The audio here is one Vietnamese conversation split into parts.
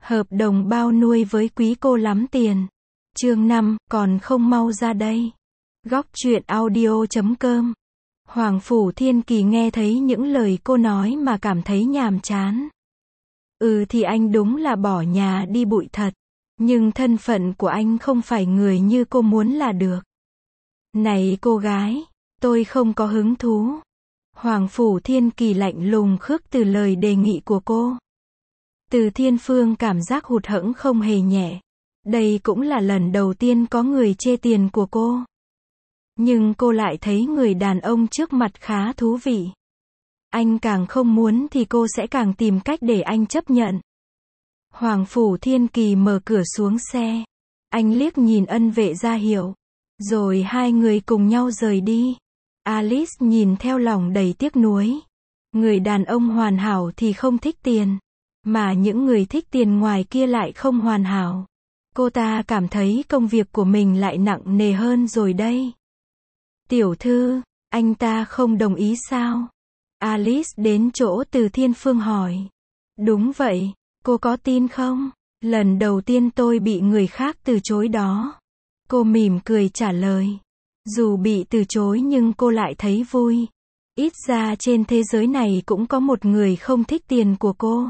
Hợp đồng bao nuôi với quý cô lắm tiền. Chương 5, còn không mau ra đây. Góc truyện audio.com. Hoàng Phủ Thiên Kỳ nghe thấy những lời cô nói mà cảm thấy nhàm chán. Thì anh đúng là bỏ nhà đi bụi thật. Nhưng thân phận của anh không phải người như cô muốn là được. Này cô gái, tôi không có hứng thú. Hoàng Phủ Thiên Kỳ lạnh lùng khước từ lời đề nghị của cô. Từ Thiên Phương cảm giác hụt hẫng không hề nhẹ. Đây cũng là lần đầu tiên có người chê tiền của cô. Nhưng cô lại thấy người đàn ông trước mặt khá thú vị. Anh càng không muốn thì cô sẽ càng tìm cách để anh chấp nhận. Hoàng Phủ Thiên Kỳ mở cửa xuống xe. Anh liếc nhìn ân vệ ra hiệu. Rồi hai người cùng nhau rời đi. Alice nhìn theo lòng đầy tiếc nuối. Người đàn ông hoàn hảo thì không thích tiền. Mà những người thích tiền ngoài kia lại không hoàn hảo. Cô ta cảm thấy công việc của mình lại nặng nề hơn rồi đây. Tiểu thư, anh ta không đồng ý sao? Alice đến chỗ Từ Thiên Phương hỏi. Đúng vậy, cô có tin không? Lần đầu tiên tôi bị người khác từ chối đó. Cô mỉm cười trả lời. Dù bị từ chối nhưng cô lại thấy vui. Ít ra trên thế giới này cũng có một người không thích tiền của cô.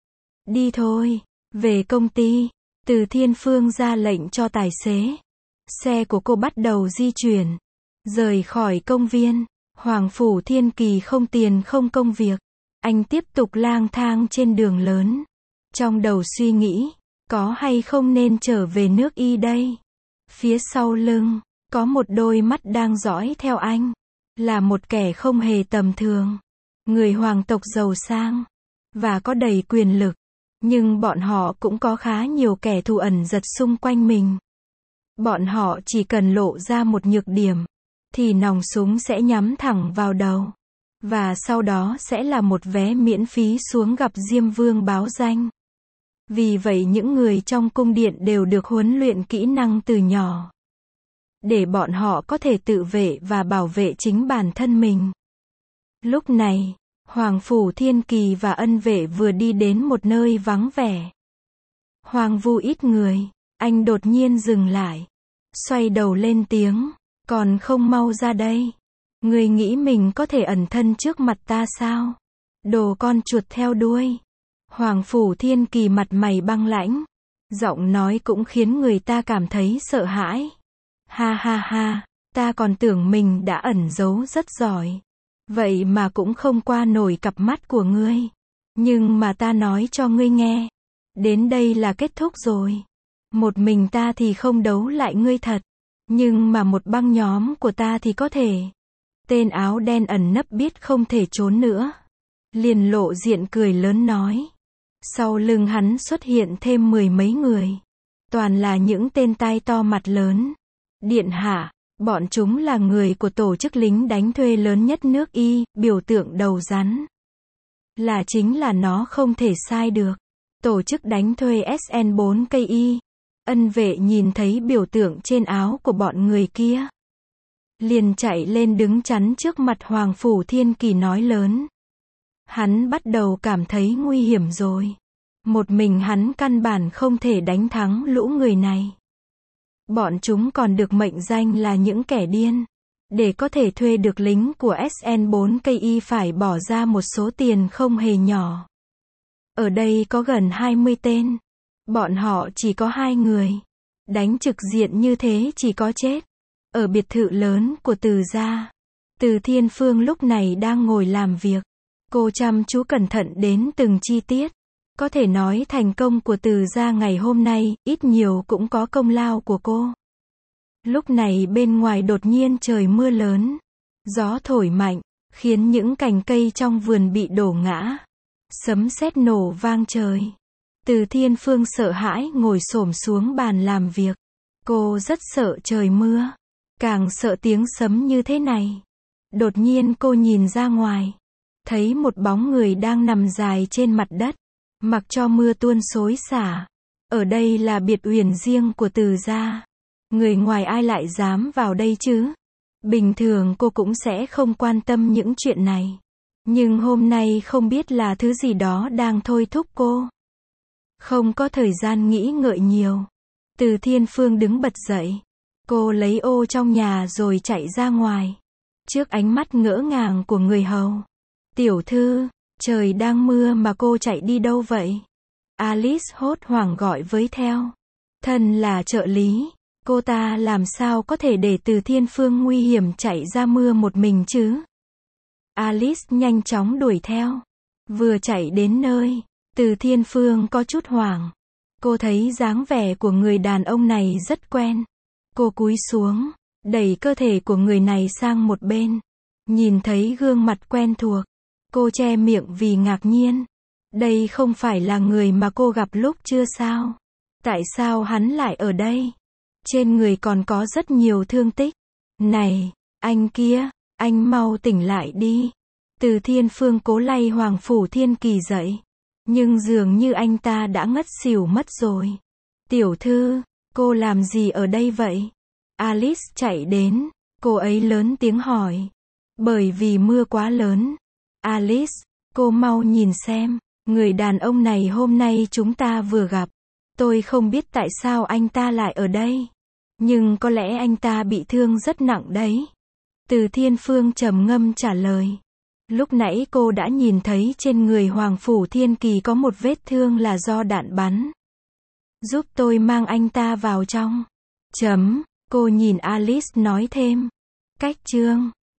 Đi thôi, về công ty. Từ Thiên Phương ra lệnh cho tài xế. Xe của cô bắt đầu di chuyển. Rời khỏi công viên. Hoàng Phủ Thiên Kỳ không tiền không công việc. Anh tiếp tục lang thang trên đường lớn. Trong đầu suy nghĩ, có hay không nên trở về nước Y đây? Phía sau lưng, có một đôi mắt đang dõi theo anh. Là một kẻ không hề tầm thường. Người hoàng tộc giàu sang. Và có đầy quyền lực. Nhưng bọn họ cũng có khá nhiều kẻ thù ẩn giật xung quanh mình. Bọn họ chỉ cần lộ ra một nhược điểm. Thì nòng súng sẽ nhắm thẳng vào đầu. Và sau đó sẽ là một vé miễn phí xuống gặp Diêm Vương báo danh. Vì vậy những người trong cung điện đều được huấn luyện kỹ năng từ nhỏ. Để bọn họ có thể tự vệ và bảo vệ chính bản thân mình. Lúc này, Hoàng Phủ Thiên Kỳ và ân vệ vừa đi đến một nơi vắng vẻ. Hoang vu ít người, anh đột nhiên dừng lại. Xoay đầu lên tiếng, còn không mau ra đây. Người nghĩ mình có thể ẩn thân trước mặt ta sao? Đồ con chuột theo đuôi. Hoàng Phủ Thiên Kỳ mặt mày băng lãnh. Giọng nói cũng khiến người ta cảm thấy sợ hãi. Ha ha ha, ta còn tưởng mình đã ẩn giấu rất giỏi. Vậy mà cũng không qua nổi cặp mắt của ngươi. Nhưng mà ta nói cho ngươi nghe. Đến đây là kết thúc rồi. Một mình ta thì không đấu lại ngươi thật. Nhưng mà một băng nhóm của ta thì có thể. Tên áo đen ẩn nấp biết không thể trốn nữa. Liền lộ diện cười lớn nói. Sau lưng hắn xuất hiện thêm 10 mấy người. Toàn là những tên tai to mặt lớn. Điện hạ, bọn chúng là người của tổ chức lính đánh thuê lớn nhất nước Y, biểu tượng đầu rắn. Chính là nó không thể sai được. Tổ chức đánh thuê SN4KI. Ân vệ nhìn thấy biểu tượng trên áo của bọn người kia. Liền chạy lên đứng chắn trước mặt Hoàng Phủ Thiên Kỳ nói lớn. Hắn bắt đầu cảm thấy nguy hiểm rồi. Một mình hắn căn bản không thể đánh thắng lũ người này. Bọn chúng còn được mệnh danh là những kẻ điên. Để có thể thuê được lính của SN4KI phải bỏ ra một số tiền không hề nhỏ. Ở đây có gần 20 tên. Bọn họ chỉ có 2 người. Đánh trực diện như thế chỉ có chết. Ở biệt thự lớn của Từ gia. Từ Thiên Phương lúc này đang ngồi làm việc. Cô chăm chú cẩn thận đến từng chi tiết. Có thể nói thành công của Từ gia ngày hôm nay, ít nhiều cũng có công lao của cô. Lúc này bên ngoài đột nhiên trời mưa lớn. Gió thổi mạnh, khiến những cành cây trong vườn bị đổ ngã. Sấm sét nổ vang trời. Từ Thiên Phương sợ hãi ngồi xổm xuống bàn làm việc. Cô rất sợ trời mưa. Càng sợ tiếng sấm như thế này. Đột nhiên cô nhìn ra ngoài. Thấy một bóng người đang nằm dài trên mặt đất. Mặc cho mưa tuôn xối xả. Ở đây là biệt uyển riêng của Từ gia. Người ngoài ai lại dám vào đây chứ? Bình thường cô cũng sẽ không quan tâm những chuyện này. Nhưng hôm nay không biết là thứ gì đó đang thôi thúc cô. Không có thời gian nghĩ ngợi nhiều. Từ Thiên Phương đứng bật dậy. Cô lấy ô trong nhà rồi chạy ra ngoài. Trước ánh mắt ngỡ ngàng của người hầu. Tiểu thư, trời đang mưa mà cô chạy đi đâu vậy? Alice hốt hoảng gọi với theo. Thân là trợ lý, cô ta làm sao có thể để Từ Thiên Phương nguy hiểm chạy ra mưa một mình chứ? Alice nhanh chóng đuổi theo. Vừa chạy đến nơi, Từ Thiên Phương có chút hoảng. Cô thấy dáng vẻ của người đàn ông này rất quen. Cô cúi xuống, đẩy cơ thể của người này sang một bên. Nhìn thấy gương mặt quen thuộc. Cô che miệng vì ngạc nhiên. Đây không phải là người mà cô gặp lúc chưa sao? Tại sao hắn lại ở đây? Trên người còn có rất nhiều thương tích. Này, anh kia, anh mau tỉnh lại đi. Từ Thiên Phương cố lay Hoàng Phủ Thiên Kỳ dậy. Nhưng dường như anh ta đã ngất xỉu mất rồi. Tiểu thư, cô làm gì ở đây vậy? Alice chạy đến. Cô ấy lớn tiếng hỏi. Bởi vì mưa quá lớn. Alice, cô mau nhìn xem. Người đàn ông này hôm nay chúng ta vừa gặp. Tôi không biết tại sao anh ta lại ở đây. Nhưng có lẽ anh ta bị thương rất nặng đấy. Từ Thiên Phương trầm ngâm trả lời. Lúc nãy cô đã nhìn thấy trên người Hoàng Phủ Thiên Kỳ có một vết thương là do đạn bắn. Giúp tôi mang anh ta vào trong. Cô nhìn Alice nói thêm. Cách chương